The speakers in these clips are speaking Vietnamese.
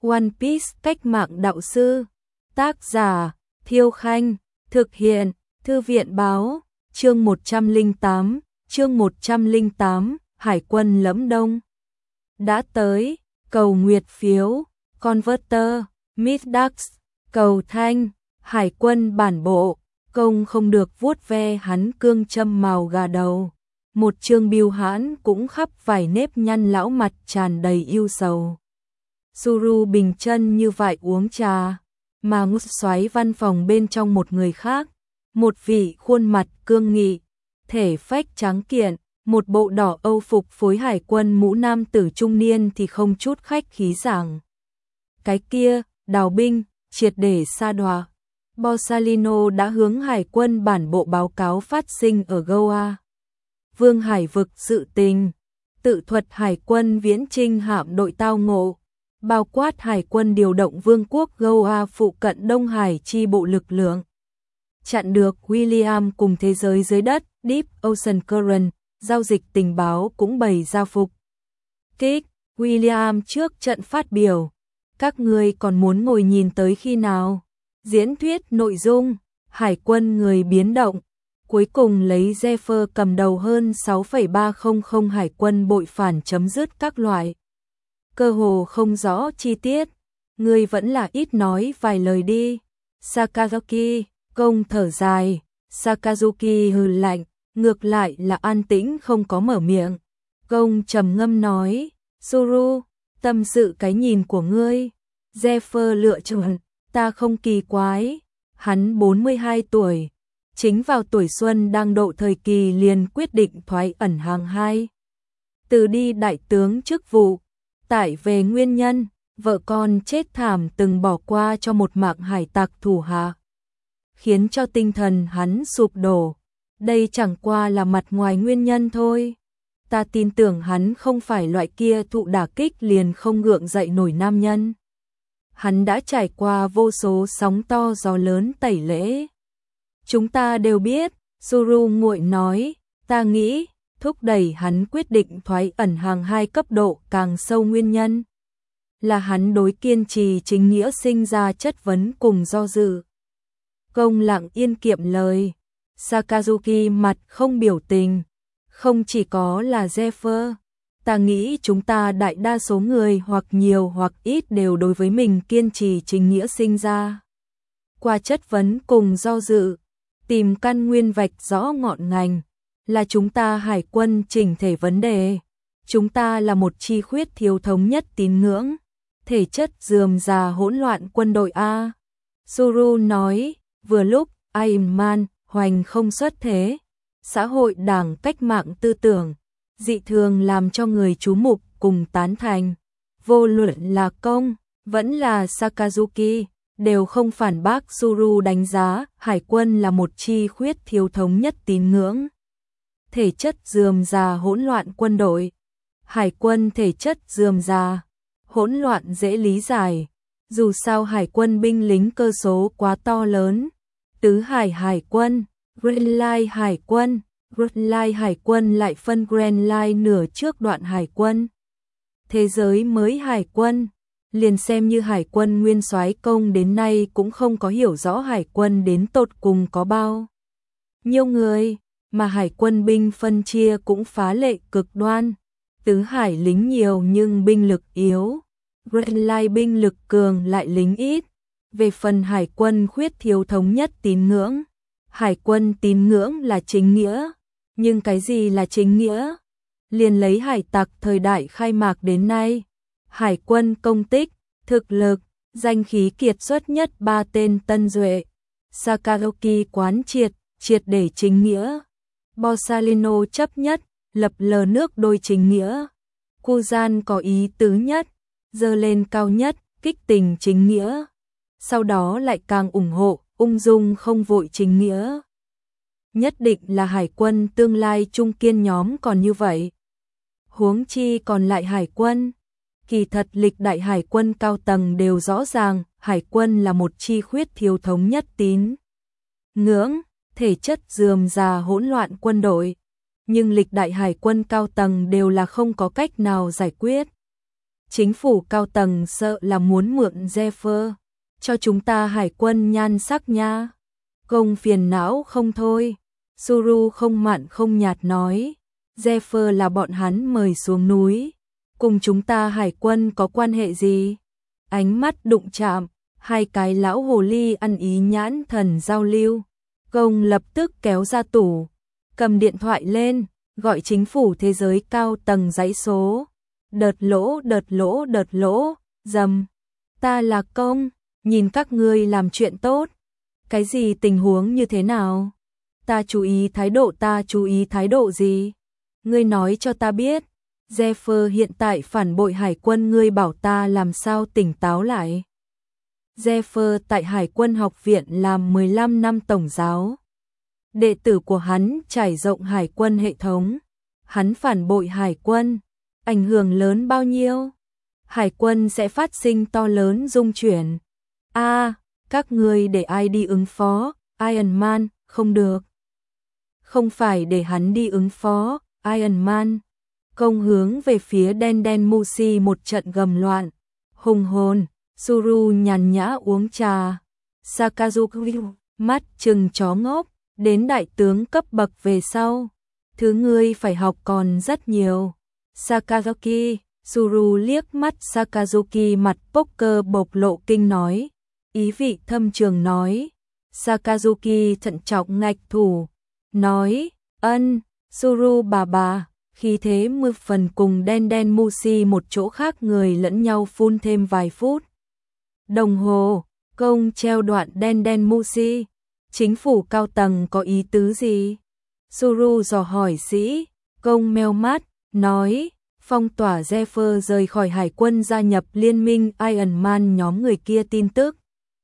One Piece cách mạng đạo sư. Tác giả Thiêu Khanh. Thực hiện Thư viện Báo. Chương 108. Hải quân Lẫm Đông đã tới. Cầu nguyệt phiếu. Converter. Midax. Cầu thanh. Hải quân bản bộ. Công không được vuốt ve hắn cương châm màu gà đầu. Một Trương Bưu Hãn cũng khắp vài nếp nhăn lão mặt tràn đầy yêu sầu. Suru bình chân như vậy uống trà, mà ngút xoáy văn phòng bên trong một người khác, một vị khuôn mặt cương nghị, thể phách trắng kiện, một bộ đỏ âu phục phối hải quân mũ nam tử trung niên thì không chút khách khí giảng. Cái kia, đào binh, triệt để sa đọa. Borsalino đã hướng hải quân bản bộ báo cáo phát sinh ở Goa. Vương Hải vực sự tình, tự thuật hải quân viễn chinh hạm đội tao ngộ, bao quát hải quân điều động vương quốc Goa phụ cận Đông Hải chi bộ lực lượng. Chặn được William cùng thế giới dưới đất, Deep Ocean Current, giao dịch tình báo cũng bày ra phục kích. William trước trận phát biểu, các ngươi còn muốn ngồi nhìn tới khi nào? Diễn thuyết nội dung, hải quân người biến động, cuối cùng lấy Zephyr cầm đầu hơn 6,300 hải quân bội phản chấm dứt các loại. Cơ hồ không rõ chi tiết, ngươi vẫn là ít nói vài lời đi. Sakazuki, Công thở dài, Sakazuki hừ lạnh, ngược lại là an tĩnh không có mở miệng. Công trầm ngâm nói, Suru, tâm sự cái nhìn của ngươi. Zephyr lựa chọn, ta không kỳ quái, hắn 42 tuổi, chính vào tuổi xuân đang độ thời kỳ liền quyết định thoái ẩn hàng hai. Từ đi đại tướng chức vụ, tải về nguyên nhân, vợ con chết thảm từng bỏ qua cho một mạng hải tặc thủ hạ, khiến cho tinh thần hắn sụp đổ. Đây chẳng qua là mặt ngoài nguyên nhân thôi. Ta tin tưởng hắn không phải loại kia thụ đả kích liền không gượng dậy nổi nam nhân. Hắn đã trải qua vô số sóng to gió lớn tẩy lễ. Chúng ta đều biết, Suru nguội nói, ta nghĩ, thúc đẩy hắn quyết định thoái ẩn hàng hai cấp độ càng sâu nguyên nhân. Là hắn đối kiên trì chính nghĩa sinh ra chất vấn cùng do dự. Công lặng yên kiệm lời, Sakazuki mặt không biểu tình, không chỉ có là Zephyr. Ta nghĩ chúng ta đại đa số người hoặc nhiều hoặc ít đều đối với mình kiên trì chính nghĩa sinh ra. Qua chất vấn cùng do dự, tìm căn nguyên vạch rõ ngọn ngành, là chúng ta hải quân chỉnh thể vấn đề. Chúng ta là một chi khuyết thiếu thống nhất tín ngưỡng, thể chất rườm rà hỗn loạn quân đội A. Suru nói, vừa lúc Iron Man hoành không xuất thế, xã hội đảng cách mạng tư tưởng dị thường làm cho người chú mục cùng tán thành. Vô luận là Công, vẫn là Sakazuki, đều không phản bác Suru đánh giá hải quân là một chi khuyết thiếu thống nhất tín ngưỡng. Thể chất rườm rà hỗn loạn quân đội. Hải quân thể chất rườm rà, hỗn loạn dễ lý giải. Dù sao hải quân binh lính cơ số quá to lớn. Tứ hải hải quân, Grand Line hải quân, Red Line hải quân lại phân Grand Line nửa trước đoạn hải quân. Thế giới mới hải quân, liền xem như hải quân nguyên soái Công đến nay cũng không có hiểu rõ hải quân đến tột cùng có bao nhiêu người, mà hải quân binh phân chia cũng phá lệ cực đoan. Tứ hải lính nhiều nhưng binh lực yếu, Red Line binh lực cường lại lính ít. Về phần hải quân khuyết thiếu thống nhất tín ngưỡng, hải quân tín ngưỡng là chính nghĩa. Nhưng cái gì là chính nghĩa? Liền lấy hải tặc thời đại khai mạc đến nay, hải quân công tích, thực lực, danh khí kiệt xuất nhất 3 tên tân duệ. Sakazuki quán triệt để chính nghĩa. Borsalino chấp nhất, lập lờ nước đôi chính nghĩa. Kuzan có ý tứ nhất, dơ lên cao nhất, kích tình chính nghĩa. Sau đó lại càng ủng hộ, ung dung không vội chính nghĩa. Nhất định là hải quân tương lai trung kiên nhóm còn như vậy. Huống chi còn lại hải quân. Kỳ thật lịch đại hải quân cao tầng đều rõ ràng, hải quân là một chi khuyết thiếu thống nhất tín ngưỡng, thể chất rườm rà hỗn loạn quân đội. Nhưng lịch đại hải quân cao tầng đều là không có cách nào giải quyết. Chính phủ cao tầng sợ là muốn mượn Zephyr cho chúng ta hải quân nhan sắc nha. Công phiền não không thôi. Suru không mặn không nhạt nói, Zephyr là bọn hắn mời xuống núi, cùng chúng ta hải quân có quan hệ gì? Ánh mắt đụng chạm, hai cái lão hồ ly ăn ý nhãn thần giao lưu. Công lập tức kéo ra tủ, cầm điện thoại lên, gọi chính phủ thế giới cao tầng dãy số. Đợt lỗ, dầm. Ta là Công, nhìn các ngươi làm chuyện tốt. Cái gì tình huống như thế nào? Ta chú ý thái độ gì? Ngươi nói cho ta biết. Zephyr hiện tại phản bội hải quân, ngươi bảo ta làm sao tỉnh táo lại. Zephyr tại Hải quân học viện làm 15 năm tổng giáo. Đệ tử của hắn trải rộng hải quân hệ thống. Hắn phản bội hải quân, ảnh hưởng lớn bao nhiêu? Hải quân sẽ phát sinh to lớn rung chuyển. Các ngươi để ai đi ứng phó? Iron Man, không được. Không phải để hắn đi ứng phó, Iron Man. Công hướng về phía đen Musi một trận gầm loạn. Hùng hồn, Suru nhàn nhã uống trà. Sakazuki mắt trừng chó ngốc, đến đại tướng cấp bậc về sau. Thứ ngươi phải học còn rất nhiều. Sakazuki, Suru liếc mắt Sakazuki mặt poker bộc lộ kinh nói. Ý vị thâm trường nói. Sakazuki thận trọng ngạch thủ. Nói, Suru bà, khi thế mưa phần cùng đen Musi một chỗ khác người lẫn nhau phun thêm vài phút. Đồng hồ, Công treo đoạn đen Musi. Chính phủ cao tầng có ý tứ gì? Suru dò hỏi sĩ. Công meo mắt, nói, phong tỏa Zephyr rời khỏi hải quân gia nhập liên minh Iron Man nhóm người kia tin tức.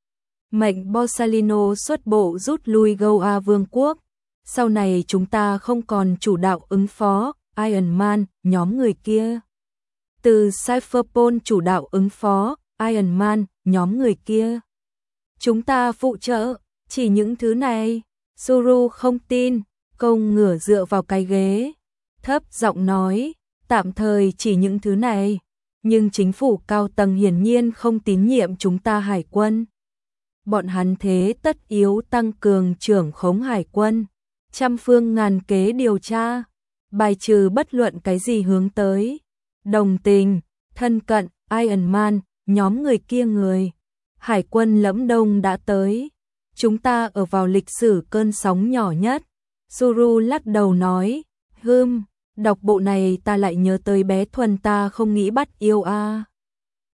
Mệnh Borsalino xuất bộ rút lui Goa Vương quốc. Sau này chúng ta không còn chủ đạo ứng phó Iron Man nhóm người kia. Từ Cypherpol chủ đạo ứng phó Iron Man nhóm người kia. Chúng ta phụ trợ, chỉ những thứ này. Suru không tin, Công ngửa dựa vào cái ghế. Thấp giọng nói, tạm thời chỉ những thứ này. Nhưng chính phủ cao tầng hiển nhiên không tín nhiệm chúng ta hải quân. Bọn hắn thế tất yếu tăng cường trưởng khống hải quân. Trăm phương ngàn kế điều tra. Bài trừ bất luận cái gì hướng tới. Đồng tình, thân cận, Iron Man, nhóm người kia người. Hải quân Lẫm Đông đã tới. Chúng ta ở vào lịch sử cơn sóng nhỏ nhất. Suru lắc đầu nói, đọc bộ này ta lại nhớ tới bé Thuần, ta không nghĩ bắt yêu a.